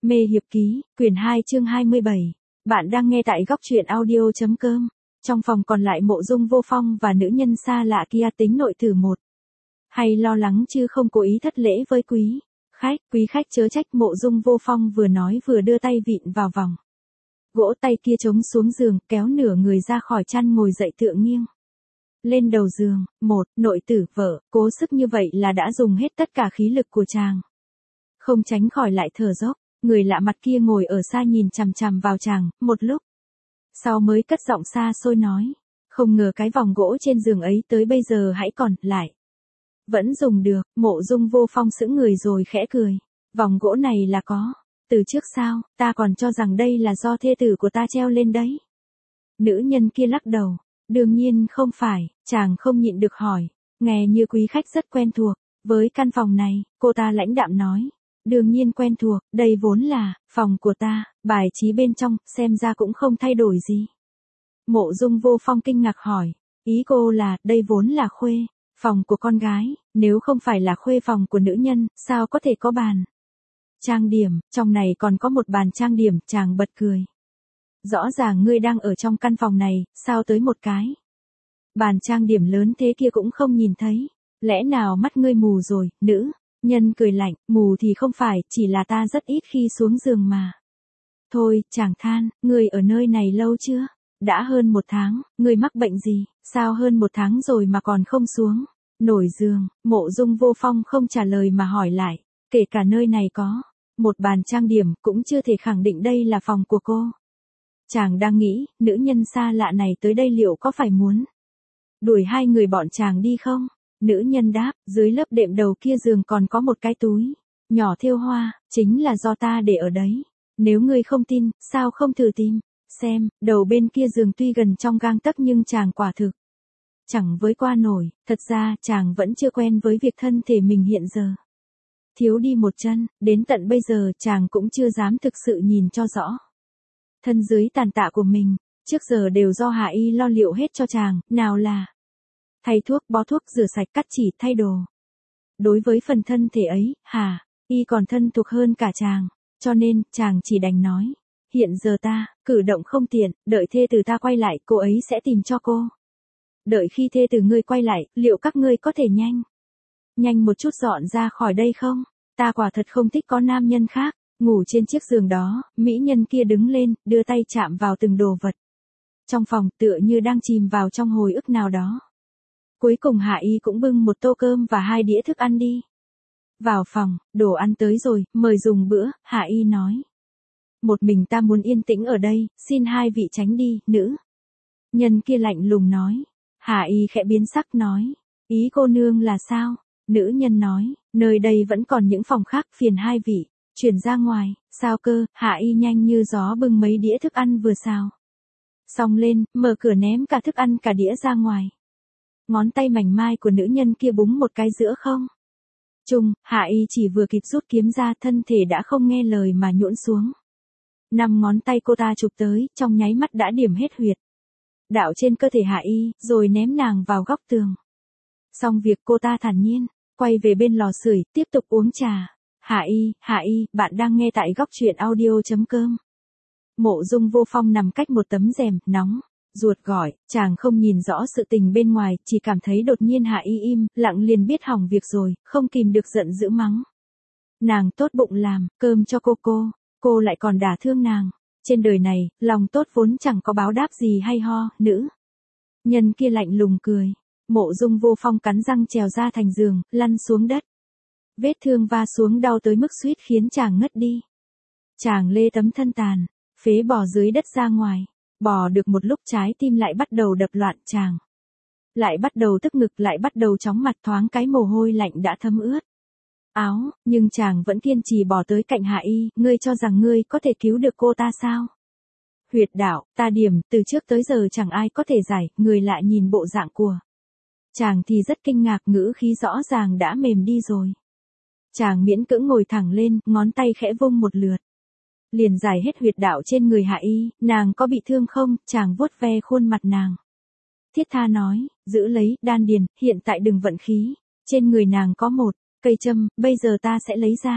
Mê hiệp ký, quyển 2 chương 27. Bạn đang nghe tại góc truyện audio.com. Trong phòng còn lại Mộ Dung Vô Phong và nữ nhân xa lạ kia tính nội thử một. Hay lo lắng chứ không cố ý thất lễ với quý khách chớ trách. Mộ Dung Vô Phong vừa nói vừa đưa tay vịn vào vòng gỗ, tay kia chống xuống giường, kéo nửa người ra khỏi chăn ngồi dậy tựa nghiêng lên đầu giường. Nội tử vợ, cố sức như vậy là đã dùng hết tất cả khí lực của chàng. Không tránh khỏi lại thở dốc. Người lạ mặt kia ngồi ở xa nhìn chằm chằm vào chàng, một lúc sau mới cất giọng xa xôi nói. Không ngờ cái vòng gỗ trên giường ấy tới bây giờ hãy còn lại. Vẫn dùng được. Mộ Dung Vô Phong sững người rồi khẽ cười. Vòng gỗ này là có từ trước sao? Ta còn cho rằng đây là do thê tử của ta treo lên đấy. Nữ nhân kia lắc đầu. Đương nhiên không phải. Chàng không nhịn được hỏi. Nghe như quý khách rất quen thuộc với căn phòng này. Cô ta lãnh đạm nói. Đương nhiên quen thuộc, đây vốn là phòng của ta, bài trí bên trong, xem ra cũng không thay đổi gì. Mộ Dung Vô Phong kinh ngạc hỏi, ý cô là, đây vốn là khuê phòng của con gái, nếu không phải là khuê phòng của nữ nhân, sao có thể có bàn trang điểm, trong này còn có một bàn trang điểm. Chàng bật cười. Rõ ràng ngươi đang ở trong căn phòng này, sao tới một cái bàn trang điểm lớn thế kia cũng không nhìn thấy, lẽ nào mắt ngươi mù rồi? Nữ nhân cười lạnh, mù thì không phải, chỉ là ta rất ít khi xuống giường mà. Thôi, chàng than, ngươi ở nơi này lâu chưa? Đã hơn 1 tháng, ngươi mắc bệnh gì? Sao hơn 1 tháng rồi mà còn không xuống nổi giường? Mộ Dung Vô Phong không trả lời mà hỏi lại, kể cả nơi này có một bàn trang điểm, cũng chưa thể khẳng định đây là phòng của cô. Chàng đang nghĩ, nữ nhân xa lạ này tới đây liệu có phải muốn đuổi hai người bọn chàng đi không? Nữ nhân đáp, dưới lớp đệm đầu kia giường còn có một cái túi nhỏ thêu hoa, chính là do ta để ở đấy. Nếu ngươi không tin, sao không thử tìm xem? Đầu bên kia giường tuy gần trong gang tấc nhưng chàng quả thực chẳng với qua nổi. Thật ra chàng vẫn chưa quen với việc thân thể mình hiện giờ thiếu đi một chân, đến tận bây giờ chàng cũng chưa dám thực sự nhìn cho rõ thân dưới tàn tạ của mình. Trước giờ đều do Hạ Y lo liệu hết cho chàng, nào là thay thuốc, bó thuốc, rửa sạch, cắt chỉ, thay đồ. Đối với phần thân thể ấy, Hà Y còn thân thuộc hơn cả chàng, cho nên chàng chỉ đành nói, hiện giờ ta cử động không tiện, đợi thê tử ta quay lại, cô ấy sẽ tìm cho cô. Đợi khi thê tử ngươi quay lại, liệu các ngươi có thể nhanh một chút dọn ra khỏi đây không? Ta quả thật không thích có nam nhân khác ngủ trên chiếc giường đó. Mỹ nhân kia đứng lên, đưa tay chạm vào từng đồ vật trong phòng, tựa như đang chìm vào trong hồi ức nào đó. Cuối cùng Hạ Y cũng bưng một tô cơm và 2 đĩa thức ăn đi vào phòng. Đồ ăn tới rồi, mời dùng bữa. Hạ Y nói, một mình ta muốn yên tĩnh ở đây, xin hai vị tránh đi. Nữ nhân kia lạnh lùng nói. Hạ Y khẽ biến sắc nói, ý cô nương là sao? Nữ nhân nói, nơi đây vẫn còn những phòng khác, phiền hai vị chuyển ra ngoài. Sao cơ? Hạ Y nhanh như gió bưng mấy đĩa thức ăn vừa xào xong lên, mở cửa ném cả thức ăn cả đĩa ra ngoài. Ngón tay mảnh mai của nữ nhân kia búng một cái giữa không trung. Hạ Y chỉ vừa kịp rút kiếm ra, thân thể đã không nghe lời mà nhũn xuống. 5 ngón tay cô ta chụp tới, trong nháy mắt đã điểm hết huyệt đạo trên cơ thể Hạ Y, rồi ném nàng vào góc tường. Xong việc, cô ta thản nhiên quay về bên lò sưởi, tiếp tục uống trà. Hạ Y, bạn đang nghe tại góc truyện audio.com. Mộ Dung Vô Phong nằm cách một tấm rèm, nóng ruột gọi. Chàng không nhìn rõ sự tình bên ngoài, chỉ cảm thấy đột nhiên Hạ Y im lặng liền biết hỏng việc rồi, không kìm được giận dữ mắng. Nàng tốt bụng làm cơm cho cô lại còn đả thương nàng. Trên đời này, lòng tốt vốn chẳng có báo đáp gì hay ho. Nữ nhân kia lạnh lùng cười. Mộ Dung Vô Phong cắn răng trèo ra thành giường, lăn xuống đất. Vết thương va xuống đau tới mức suýt khiến chàng ngất đi. Chàng lê tấm thân tàn phế bò dưới đất ra ngoài. Bò được một lúc trái tim lại bắt đầu đập loạn, chàng lại bắt đầu tức ngực, lại bắt đầu chóng mặt, thoáng cái mồ hôi lạnh đã thấm ướt áo, nhưng chàng vẫn kiên trì bò tới cạnh Hạ Y. Ngươi cho rằng ngươi có thể cứu được cô ta sao? Huyệt đạo, ta điểm, từ trước tới giờ chẳng ai có thể giải. Người lại nhìn bộ dạng của chàng thì rất kinh ngạc, ngữ khí rõ ràng đã mềm đi rồi. Chàng miễn cưỡng ngồi thẳng lên, ngón tay khẽ vung một lượt liền giải hết huyệt đạo trên người Hạ Y. Nàng có bị thương không? Chàng vuốt ve khuôn mặt nàng, thiết tha nói, giữ lấy đan điền, hiện tại đừng vận khí. Trên người nàng có một cây châm, bây giờ ta sẽ lấy ra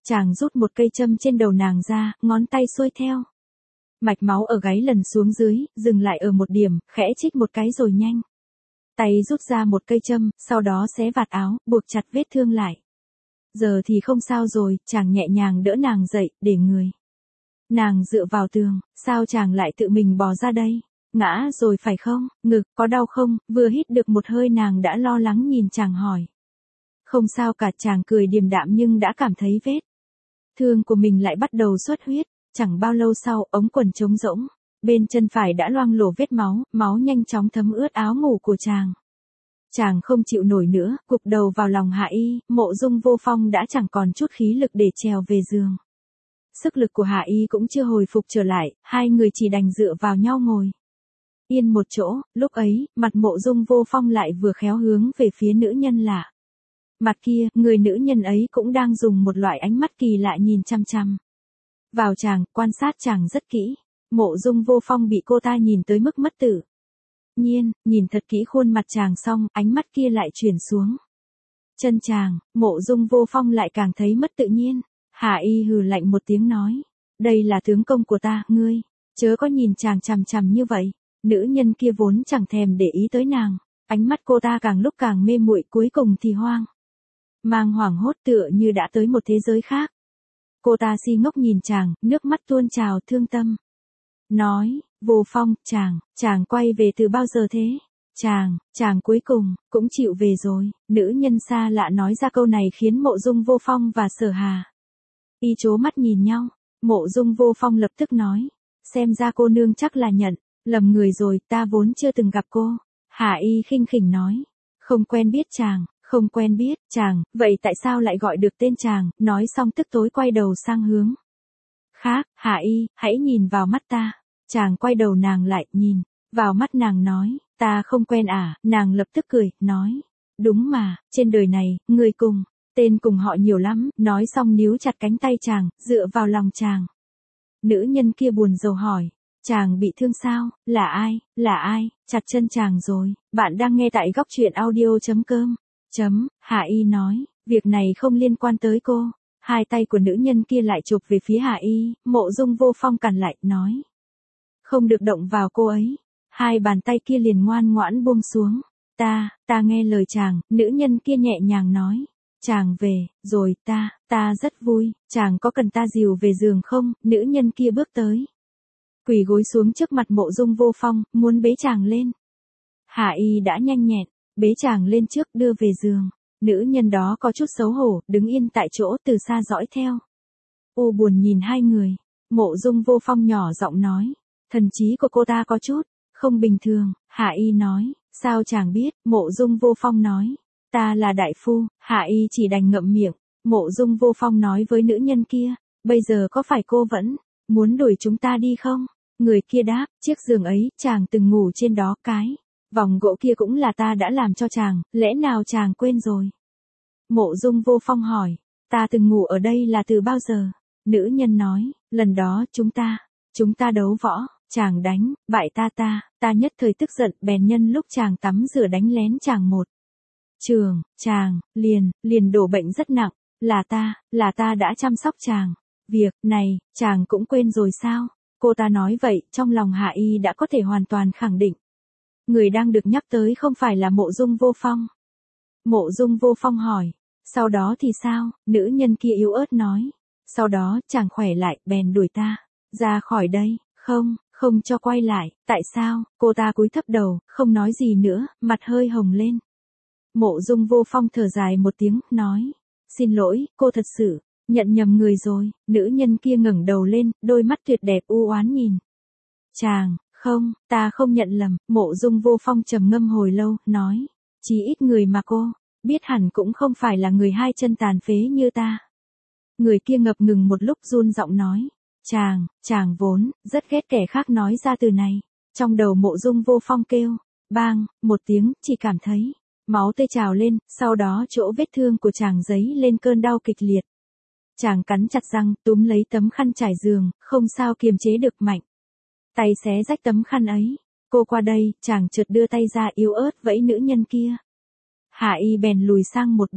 Chàng rút một cây châm trên đầu nàng ra, ngón tay xuôi theo. Mạch máu ở gáy lần xuống dưới, dừng lại ở một điểm, khẽ chích một cái rồi nhanh. Tay rút ra một cây châm, sau đó xé vạt áo, buộc chặt vết thương lại. Giờ thì không sao rồi, chàng nhẹ nhàng đỡ nàng dậy, để người. Nàng dựa vào tường, sao chàng lại tự mình bò ra đây? Ngã rồi phải không? Ngực, có đau không? Vừa hít được một hơi nàng đã lo lắng nhìn chàng hỏi. Không sao cả, chàng cười điềm đạm nhưng đã cảm thấy vết thương của mình lại bắt đầu xuất huyết. Chẳng bao lâu sau, ống quần trống rỗng. Bên chân phải đã loang lổ vết máu, máu nhanh chóng thấm ướt áo ngủ của chàng. Chàng không chịu nổi nữa, gục đầu vào lòng Hạ Y, Mộ Dung Vô Phong đã chẳng còn chút khí lực để trèo về giường. Sức lực của Hạ Y cũng chưa hồi phục trở lại, hai người chỉ đành dựa vào nhau ngồi yên một chỗ. Lúc ấy, mặt Mộ Dung Vô Phong lại vừa khéo hướng về phía nữ nhân lạ. Mặt kia, người nữ nhân ấy cũng đang dùng một loại ánh mắt kỳ lạ nhìn chăm chăm vào chàng, quan sát chàng rất kỹ. Mộ Dung Vô Phong bị cô ta nhìn tới mức mất tự nhiên, nhìn thật kỹ khuôn mặt chàng xong, ánh mắt kia lại chuyển xuống chân chàng. Mộ Dung Vô Phong lại càng thấy mất tự nhiên. Hạ Y hừ lạnh một tiếng nói, đây là tướng công của ta, ngươi chớ có nhìn chàng chằm chằm như vậy. Nữ nhân kia vốn chẳng thèm để ý tới nàng, ánh mắt cô ta càng lúc càng mê muội, cuối cùng thì mang hoảng hốt tựa như đã tới một thế giới khác. Cô ta si ngốc nhìn chàng, nước mắt tuôn trào thương tâm. Nói, Vô Phong, chàng quay về từ bao giờ thế? Chàng cuối cùng, cũng chịu về rồi. Nữ nhân xa lạ nói ra câu này khiến Mộ Dung Vô Phong và Sở Hà Y chố mắt nhìn nhau. Mộ Dung Vô Phong lập tức nói, xem ra cô nương chắc là nhận lầm người rồi, ta vốn chưa từng gặp cô. Hạ Y khinh khỉnh nói, không quen biết chàng, vậy tại sao lại gọi được tên chàng? Nói xong tức tối quay đầu sang hướng khác. Hạ Y, hãy nhìn vào mắt ta. Chàng quay đầu nàng lại, nhìn vào mắt nàng nói, ta không quen à? Nàng lập tức cười, nói, đúng mà, trên đời này, người cùng tên cùng họ nhiều lắm. Nói xong níu chặt cánh tay chàng, dựa vào lòng chàng. Nữ nhân kia buồn rầu hỏi, chàng bị thương sao? Là ai? Chặt chân chàng rồi. Bạn đang nghe tại góc truyện audio.com. Hạ Y nói, việc này không liên quan tới cô. Hai tay của nữ nhân kia lại chụp về phía Hạ Y, Mộ Dung Vô Phong cản lại, nói, không được động vào cô ấy. Hai bàn tay kia liền ngoan ngoãn buông xuống. Ta nghe lời chàng. Nữ nhân kia nhẹ nhàng nói, chàng về rồi, ta rất vui. Chàng có cần ta dìu về giường không? Nữ nhân kia bước tới, quỳ gối xuống trước mặt Mộ Dung Vô Phong, muốn bế chàng lên. Hạ Y đã nhanh nhẹn bế chàng lên trước, đưa về giường. Nữ nhân đó có chút xấu hổ, đứng yên tại chỗ từ xa dõi theo. U buồn nhìn hai người. Mộ Dung Vô Phong nhỏ giọng nói, thần trí của cô ta có chút không bình thường. Hạ Y nói, sao chàng biết? Mộ Dung Vô Phong nói, ta là đại phu. Hạ Y chỉ đành ngậm miệng. Mộ Dung Vô Phong nói với nữ nhân kia, bây giờ có phải cô vẫn muốn đuổi chúng ta đi không? Người kia đáp, chiếc giường ấy, chàng từng ngủ trên đó, cái vòng gỗ kia cũng là ta đã làm cho chàng, lẽ nào chàng quên rồi? Mộ Dung Vô Phong hỏi, ta từng ngủ ở đây là từ bao giờ? Nữ nhân nói, lần đó chúng ta đấu võ, chàng đánh bại ta nhất thời tức giận, bèn nhân lúc chàng tắm rửa đánh lén chàng một trường, chàng liền đổ bệnh rất nặng, là ta đã chăm sóc chàng. Việc này, chàng cũng quên rồi sao? Cô ta nói vậy, trong lòng Hạ Y đã có thể hoàn toàn khẳng định. Người đang được nhắc tới không phải là Mộ Dung Vô Phong. Mộ Dung Vô Phong hỏi, sau đó thì sao? Nữ nhân kia yếu ớt nói, sau đó, chàng khỏe lại, bèn đuổi ta ra khỏi đây. Không cho quay lại. Tại sao? Cô ta cúi thấp đầu, không nói gì nữa, mặt hơi hồng lên. Mộ Dung Vô Phong thở dài một tiếng, nói, xin lỗi, cô thật sự nhận nhầm người rồi. Nữ nhân kia ngẩng đầu lên, đôi mắt tuyệt đẹp u oán nhìn chàng. Không, ta không nhận lầm. Mộ Dung Vô Phong trầm ngâm hồi lâu, nói, chí ít người mà cô biết hẳn cũng không phải là người hai chân tàn phế như ta. Người kia ngập ngừng một lúc run giọng nói, chàng vốn rất ghét kẻ khác nói ra từ này. Trong đầu Mộ Dung Vô Phong kêu, bang, một tiếng, chỉ cảm thấy máu tươi trào lên, sau đó chỗ vết thương của chàng dấy lên cơn đau kịch liệt. Chàng cắn chặt răng, túm lấy tấm khăn trải giường, không sao kiềm chế được, mạnh tay xé rách tấm khăn ấy. Cô qua đây, chàng chợt đưa tay ra yếu ớt vẫy nữ nhân kia. Hạ Y bèn lùi sang một bên.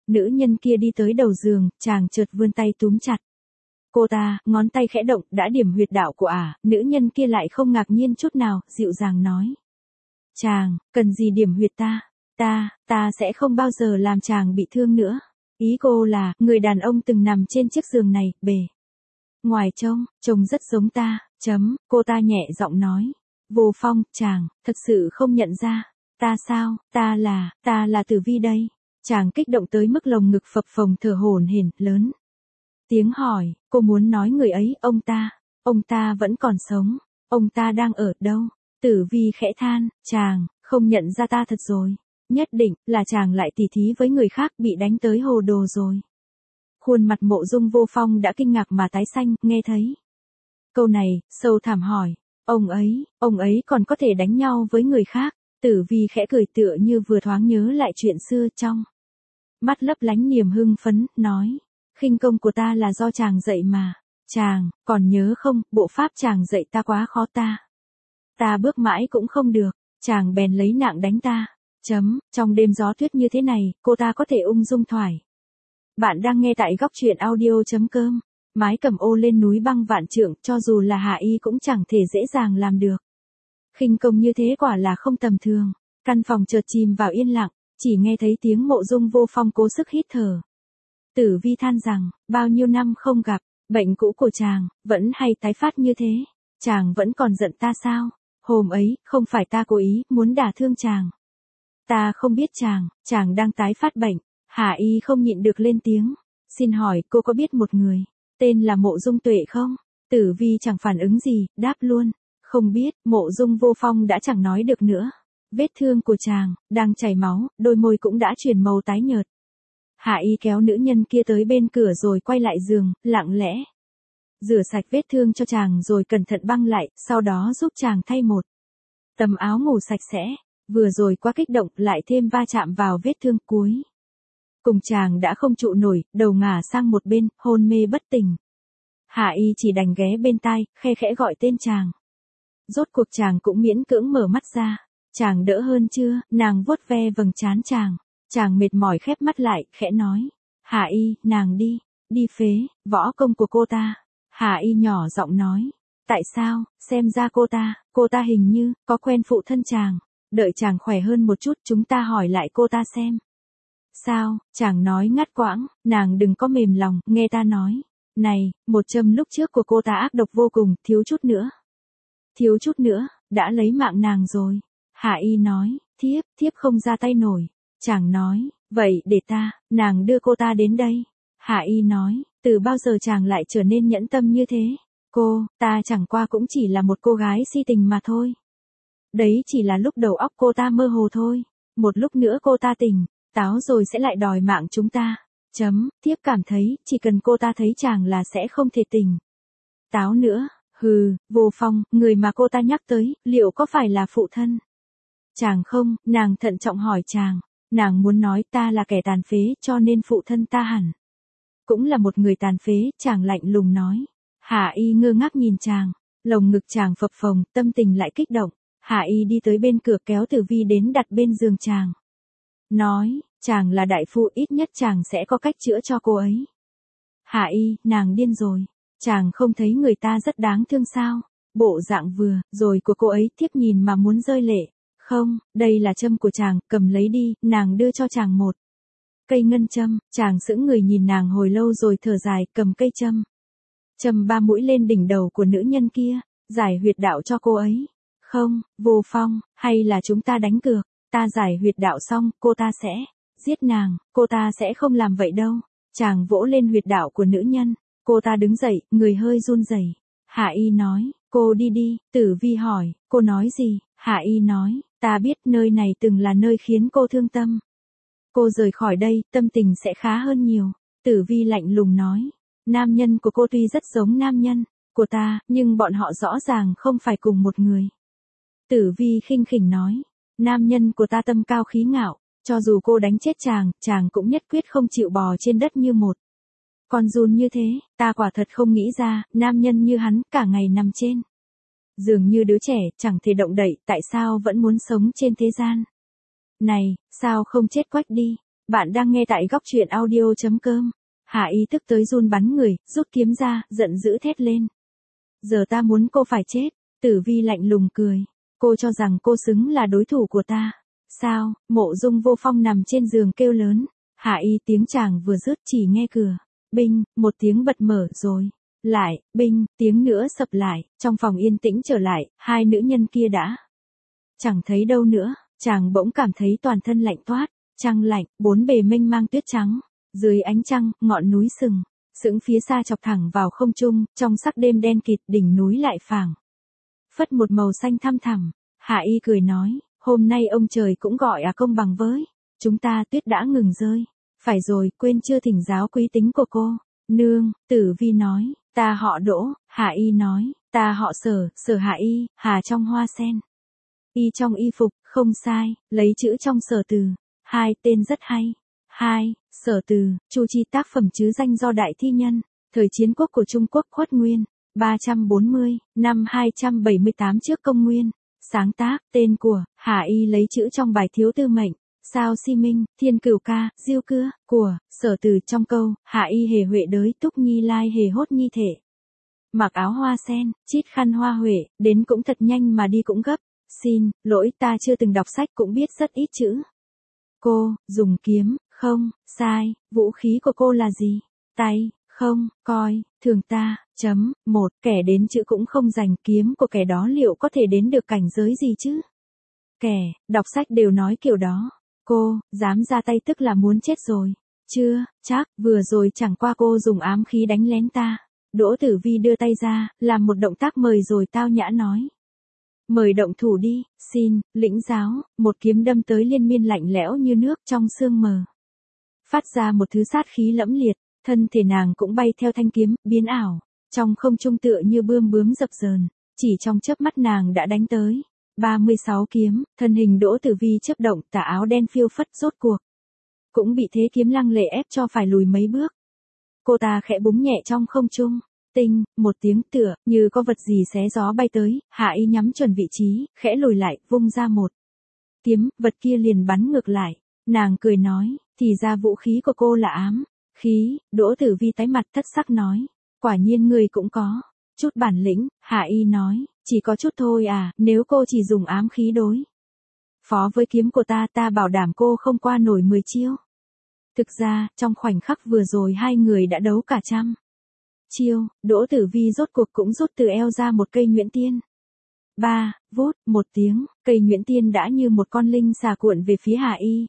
Nữ nhân kia đi tới đầu giường, chàng chợt vươn tay túm chặt cô ta, ngón tay khẽ động, đã điểm huyệt đạo của nữ nhân kia lại không ngạc nhiên chút nào, dịu dàng nói. Chàng, cần gì điểm huyệt ta? Ta sẽ không bao giờ làm chàng bị thương nữa. Ý cô là, người đàn ông từng nằm trên chiếc giường này, bề ngoài trông rất giống ta, cô ta nhẹ giọng nói. Vô Phong, chàng, thật sự không nhận ra. Ta sao, ta là Tử Vi đây. Chàng kích động tới mức lồng ngực phập phồng thở hổn hển, lớn tiếng hỏi, cô muốn nói người ấy, ông ta vẫn còn sống, ông ta đang ở đâu? Tử Vi khẽ than, chàng, không nhận ra ta thật rồi. Nhất định, là chàng lại tỉ thí với người khác bị đánh tới hồ đồ rồi. Khuôn mặt Mộ Dung Vô Phong đã kinh ngạc mà tái xanh, nghe thấy câu này, sâu thẳm hỏi, ông ấy còn có thể đánh nhau với người khác? Tử Vi khẽ cười tựa như vừa thoáng nhớ lại chuyện xưa trong mắt lấp lánh niềm hưng phấn, nói, khinh công của ta là do chàng dạy mà. Chàng, còn nhớ không, bộ pháp chàng dạy ta quá khó ta bước mãi cũng không được, chàng bèn lấy nạng đánh ta. Trong đêm gió tuyết như thế này, cô ta có thể ung dung thoải. Bạn đang nghe tại góc truyện audio.com. Mái cầm ô lên núi băng vạn trượng, cho dù là Hạ Y cũng chẳng thể dễ dàng làm được. Khinh công như thế quả là không tầm thường. Căn phòng chợt chìm vào yên lặng, chỉ nghe thấy tiếng Mộ Dung Vô Phong cố sức hít thở. Tử Vi than rằng, bao nhiêu năm không gặp, bệnh cũ của chàng, vẫn hay tái phát như thế. Chàng vẫn còn giận ta sao? Hôm ấy, không phải ta cố ý, muốn đả thương chàng. Ta không biết chàng đang tái phát bệnh. Hạ Y không nhịn được lên tiếng. Xin hỏi, cô có biết một người, tên là Mộ Dung Tuệ không? Tử Vi chẳng phản ứng gì, đáp luôn. Không biết, Mộ Dung Vô Phong đã chẳng nói được nữa. Vết thương của chàng, đang chảy máu, đôi môi cũng đã chuyển màu tái nhợt. Hạ Y kéo nữ nhân kia tới bên cửa rồi quay lại giường, lặng lẽ rửa sạch vết thương cho chàng rồi cẩn thận băng lại, sau đó giúp chàng thay một tấm áo ngủ sạch sẽ. Vừa rồi quá kích động, lại thêm va chạm vào vết thương cuối cùng chàng đã không trụ nổi, đầu ngả sang một bên, hôn mê bất tỉnh. Hạ Y chỉ đành ghé bên tai, khe khẽ gọi tên chàng. Rốt cuộc chàng cũng miễn cưỡng mở mắt ra. Chàng đỡ hơn chưa? Nàng vuốt ve vầng trán chàng. Chàng mệt mỏi khép mắt lại, khẽ nói. Hạ Y, nàng đi phế võ công của cô ta. Hạ Y nhỏ giọng nói. Tại sao? Xem ra cô ta hình như có quen phụ thân chàng. Đợi chàng khỏe hơn một chút, chúng ta hỏi lại cô ta xem. Sao? Chàng nói ngắt quãng, nàng đừng có mềm lòng, nghe ta nói. Này, một châm lúc trước của cô ta ác độc vô cùng, thiếu chút nữa, đã lấy mạng nàng rồi. Hạ Y nói, thiếp không ra tay nổi. Chàng nói, vậy để nàng đưa cô ta đến đây. Hạ Y nói, từ bao giờ chàng lại trở nên nhẫn tâm như thế? Ta chẳng qua cũng chỉ là một cô gái si tình mà thôi. Đấy chỉ là lúc đầu óc cô ta mơ hồ thôi. Một lúc nữa cô ta tỉnh táo rồi sẽ lại đòi mạng chúng ta. Thiếp cảm thấy, chỉ cần cô ta thấy chàng là sẽ không thể tỉnh táo nữa. Hừ, Vô Phong, người mà cô ta nhắc tới, liệu có phải là phụ thân chàng không? Nàng thận trọng hỏi chàng. Nàng muốn nói ta là kẻ tàn phế, cho nên phụ thân ta hẳn cũng là một người tàn phế. Chàng lạnh lùng nói. Hạ Y ngơ ngác nhìn chàng, lồng ngực chàng phập phồng, tâm tình lại kích động. Hạ Y đi tới bên cửa kéo Tử Vi đến đặt bên giường chàng. Nói, chàng là đại phu, ít nhất chàng sẽ có cách chữa cho cô ấy. Hạ Y, nàng điên rồi. Chàng không thấy người ta rất đáng thương sao? Bộ dạng vừa rồi của cô ấy, thiếp nhìn mà muốn rơi lệ. Không, đây là châm của chàng, cầm lấy đi. Nàng đưa cho chàng một cây ngân châm. Chàng sững người nhìn nàng hồi lâu rồi thở dài, cầm cây châm. Châm 3 mũi lên đỉnh đầu của nữ nhân kia, giải huyệt đạo cho cô ấy. Không, Vô Phong, hay là chúng ta đánh cược, ta giải huyệt đạo xong, cô ta sẽ giết nàng. Cô ta sẽ không làm vậy đâu. Chàng vỗ lên huyệt đạo của nữ nhân. Cô ta đứng dậy, người hơi run rẩy. Hạ Y nói, cô đi. Tử Vi hỏi, cô nói gì? Hạ Y nói, ta biết nơi này từng là nơi khiến cô thương tâm. Cô rời khỏi đây, tâm tình sẽ khá hơn nhiều. Tử Vi lạnh lùng nói, nam nhân của cô tuy rất giống nam nhân của ta, nhưng bọn họ rõ ràng không phải cùng một người. Tử Vi khinh khỉnh nói, nam nhân của ta tâm cao khí ngạo, cho dù cô đánh chết chàng cũng nhất quyết không chịu bò trên đất như một con giun như thế. Ta quả thật không nghĩ ra, nam nhân như hắn, cả ngày nằm trên dường như đứa trẻ, chẳng thể động đậy, tại sao vẫn muốn sống trên thế gian này? Sao không chết quách đi? Bạn đang nghe tại góc truyện audio.com. Hạ Y tức tới run bắn người, rút kiếm ra, giận dữ thét lên. Giờ ta muốn cô phải chết. Tử Vi lạnh lùng cười. Cô cho rằng cô xứng là đối thủ của ta. Sao? Mộ Dung Vô Phong nằm trên giường kêu lớn. Hạ Y tiếng chàng vừa dứt chỉ nghe cửa. Binh, một tiếng bật mở rồi. Lại, binh, tiếng nữa sập lại, trong phòng yên tĩnh trở lại, hai nữ nhân kia đã chẳng thấy đâu nữa, chàng bỗng cảm thấy toàn thân lạnh toát, trăng lạnh, bốn bề mênh mang tuyết trắng, dưới ánh trăng, ngọn núi sừng sững phía xa chọc thẳng vào không trung, trong sắc đêm đen kịt, đỉnh núi lại phảng phất một màu xanh thăm thẳm. Hạ Y cười nói, hôm nay ông trời cũng gọi công bằng với chúng ta, tuyết đã ngừng rơi. Phải rồi, quên chưa thỉnh giáo quý tính của cô. Nương, Tử Vi nói, ta họ Đỗ. Hạ Y nói, ta họ Sở, Sở Hạ Y, Hà trong hoa sen, Y trong y phục, không sai, lấy chữ trong Sở Từ. Hai tên rất hay. Hai, Sở Từ, Chu Chi tác phẩm chứ danh do đại thi nhân, thời chiến quốc của Trung Quốc Khuất Nguyên, 340, năm 278 trước công nguyên. Sáng tác, tên của, Hạ Y lấy chữ trong bài Thiếu Tư Mệnh, Sao Si Minh, Thiên Cửu Ca, Diêu Cưa, của, Sở Từ trong câu, Hạ Y hề huệ đới túc nhi lai hề hốt nhi thể. Mặc áo hoa sen, chít khăn hoa huệ, đến cũng thật nhanh mà đi cũng gấp. Xin, lỗi ta chưa từng đọc sách cũng biết rất ít chữ. Cô, dùng kiếm, không, sai, vũ khí của cô là gì? Tay, không, coi, thường ta, một, kẻ đến chữ cũng không dành, kiếm của kẻ đó liệu có thể đến được cảnh giới gì chứ? Kẻ, đọc sách đều nói kiểu đó. Cô, dám ra tay tức là muốn chết rồi. Chưa, chắc, vừa rồi chẳng qua cô dùng ám khí đánh lén ta. Đỗ Tử Vi đưa tay ra, làm một động tác mời rồi tao nhã nói. Mời động thủ đi, xin, lĩnh giáo, một kiếm đâm tới liên miên lạnh lẽo như nước trong sương mờ. Phát ra một thứ sát khí lẫm liệt, thân thể nàng cũng bay theo thanh kiếm, biến ảo, trong không trung tựa như bươm bướm dập dờn, chỉ trong chớp mắt nàng đã đánh tới. 36 kiếm, thân hình Đỗ Tử Vi chớp động, tà áo đen phiêu phất rốt cuộc cũng bị thế kiếm lăng lệ ép cho phải lùi mấy bước. Cô ta khẽ búng nhẹ trong không trung, tinh, một tiếng tựa, như có vật gì xé gió bay tới, Hạ Y nhắm chuẩn vị trí, khẽ lùi lại, vung ra một kiếm, vật kia liền bắn ngược lại. Nàng cười nói, thì ra vũ khí của cô là ám khí. Đỗ Tử Vi tái mặt thất sắc nói, quả nhiên người cũng có chút bản lĩnh. Hạ Y nói, chỉ có chút thôi à, nếu cô chỉ dùng ám khí đối phó với kiếm của ta, ta bảo đảm cô không qua nổi 10 chiêu. Thực ra, trong khoảnh khắc vừa rồi hai người đã đấu cả trăm chiêu. Đỗ Tử Vi rốt cuộc cũng rút từ eo ra một cây nhuyễn tiên. Vút, một tiếng, cây nhuyễn tiên đã như một con linh xà cuộn về phía Hạ Y.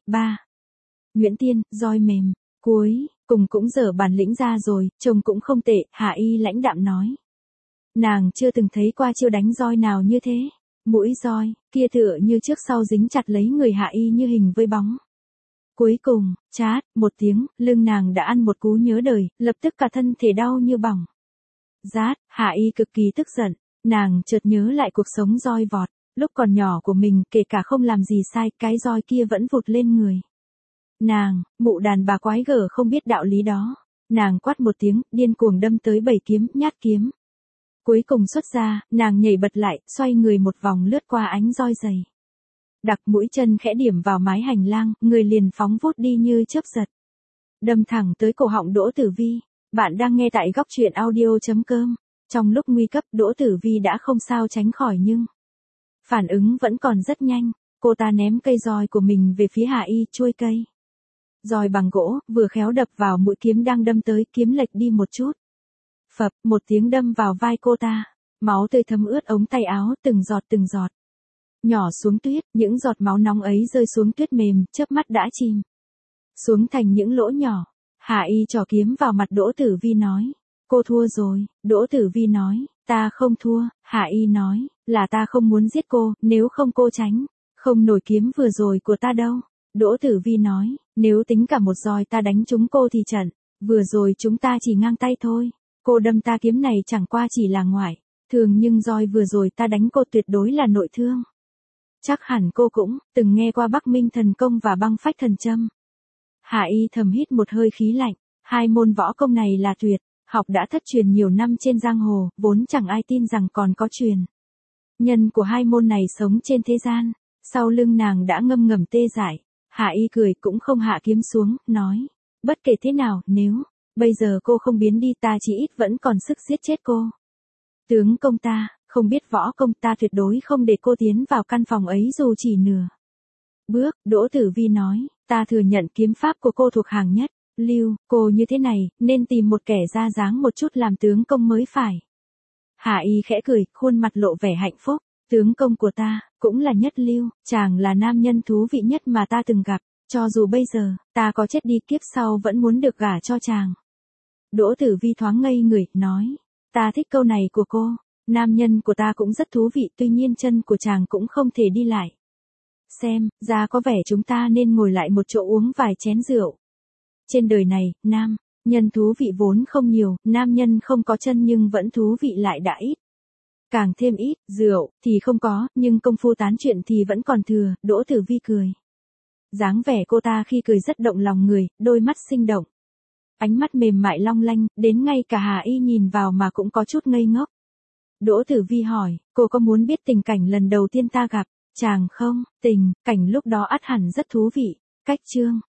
Nhuyễn tiên, roi mềm, cuối cùng cũng dở bản lĩnh ra rồi, trông cũng không tệ. Hạ Y lãnh đạm nói. Nàng chưa từng thấy qua chiêu đánh roi nào như thế. Mũi roi kia tựa như trước sau dính chặt lấy người Hạ Y như hình với bóng. Cuối cùng, chát, một tiếng, lưng nàng đã ăn một cú nhớ đời, lập tức cả thân thể đau như bỏng rát. Hạ Y cực kỳ tức giận, nàng chợt nhớ lại cuộc sống roi vọt lúc còn nhỏ của mình, kể cả không làm gì sai, cái roi kia vẫn vụt lên người nàng. Mụ đàn bà quái gở không biết đạo lý đó. Nàng quát một tiếng, điên cuồng đâm tới 7 kiếm, nhát kiếm cuối cùng xuất ra, nàng nhảy bật lại, xoay người một vòng lướt qua ánh roi dày đặc, mũi chân khẽ điểm vào mái hành lang, người liền phóng vút đi như chớp giật, đâm thẳng tới cổ họng Đỗ Tử Vi. Bạn đang nghe tại góc truyện audio.com. Trong lúc nguy cấp, Đỗ Tử Vi đã không sao tránh khỏi nhưng phản ứng vẫn còn rất nhanh. Cô ta ném cây roi của mình về phía Hạ Y, chuôi cây roi bằng gỗ, vừa khéo đập vào mũi kiếm đang đâm tới, kiếm lệch đi một chút. Phập, một tiếng đâm vào vai cô ta. Máu tươi thấm ướt ống tay áo, từng giọt nhỏ xuống tuyết. Những giọt máu nóng ấy rơi xuống tuyết mềm, chớp mắt đã chìm xuống thành những lỗ nhỏ. Hạ Y trỏ kiếm vào mặt Đỗ Tử Vi nói, cô thua rồi. Đỗ Tử Vi nói, ta không thua. Hạ Y nói, là ta không muốn giết cô, nếu không cô tránh không nổi kiếm vừa rồi của ta đâu. Đỗ Tử Vi nói, nếu tính cả một roi ta đánh trúng cô thì trận vừa rồi chúng ta chỉ ngang tay thôi. Cô đâm ta kiếm này chẳng qua chỉ là ngoại thường, nhưng roi vừa rồi ta đánh cô tuyệt đối là nội thương. Chắc hẳn cô cũng từng nghe qua Bắc Minh thần công và băng phách thần châm. Hạ Y thầm hít một hơi khí lạnh. Hai môn võ công này là tuyệt học đã thất truyền nhiều năm trên giang hồ, vốn chẳng ai tin rằng còn có truyền nhân của hai môn này sống trên thế gian. Sau lưng nàng đã ngâm ngầm tê dại. Hạ Y cười cũng không hạ kiếm xuống, nói. Bất kể thế nào, nếu bây giờ cô không biến đi ta chỉ ít vẫn còn sức giết chết cô. Tướng công ta, không biết võ công ta tuyệt đối không để cô tiến vào căn phòng ấy dù chỉ nửa bước. Đỗ Tử Vi nói, ta thừa nhận kiếm pháp của cô thuộc hàng nhất. Lưu, cô như thế này, nên tìm một kẻ ra dáng một chút làm tướng công mới phải. Hạ Y khẽ cười, khuôn mặt lộ vẻ hạnh phúc. Tướng công của ta, cũng là nhất lưu, chàng là nam nhân thú vị nhất mà ta từng gặp. Cho dù bây giờ, ta có chết đi kiếp sau vẫn muốn được gả cho chàng. Đỗ Tử Vi thoáng ngây người, nói. Ta thích câu này của cô. Nam nhân của ta cũng rất thú vị, tuy nhiên chân của chàng cũng không thể đi lại. Xem, ra có vẻ chúng ta nên ngồi lại một chỗ uống vài chén rượu. Trên đời này, nam nhân thú vị vốn không nhiều, nam nhân không có chân nhưng vẫn thú vị lại đã ít. Càng thêm ít, rượu thì không có, nhưng công phu tán chuyện thì vẫn còn thừa. Đỗ Tử Vi cười. Dáng vẻ cô ta khi cười rất động lòng người, đôi mắt sinh động. Ánh mắt mềm mại long lanh, đến ngay cả Hà Y nhìn vào mà cũng có chút ngây ngốc. Đỗ Tử Vi hỏi, cô có muốn biết tình cảnh lần đầu tiên ta gặp chàng không? Tình cảnh lúc đó ắt hẳn rất thú vị. Cách chương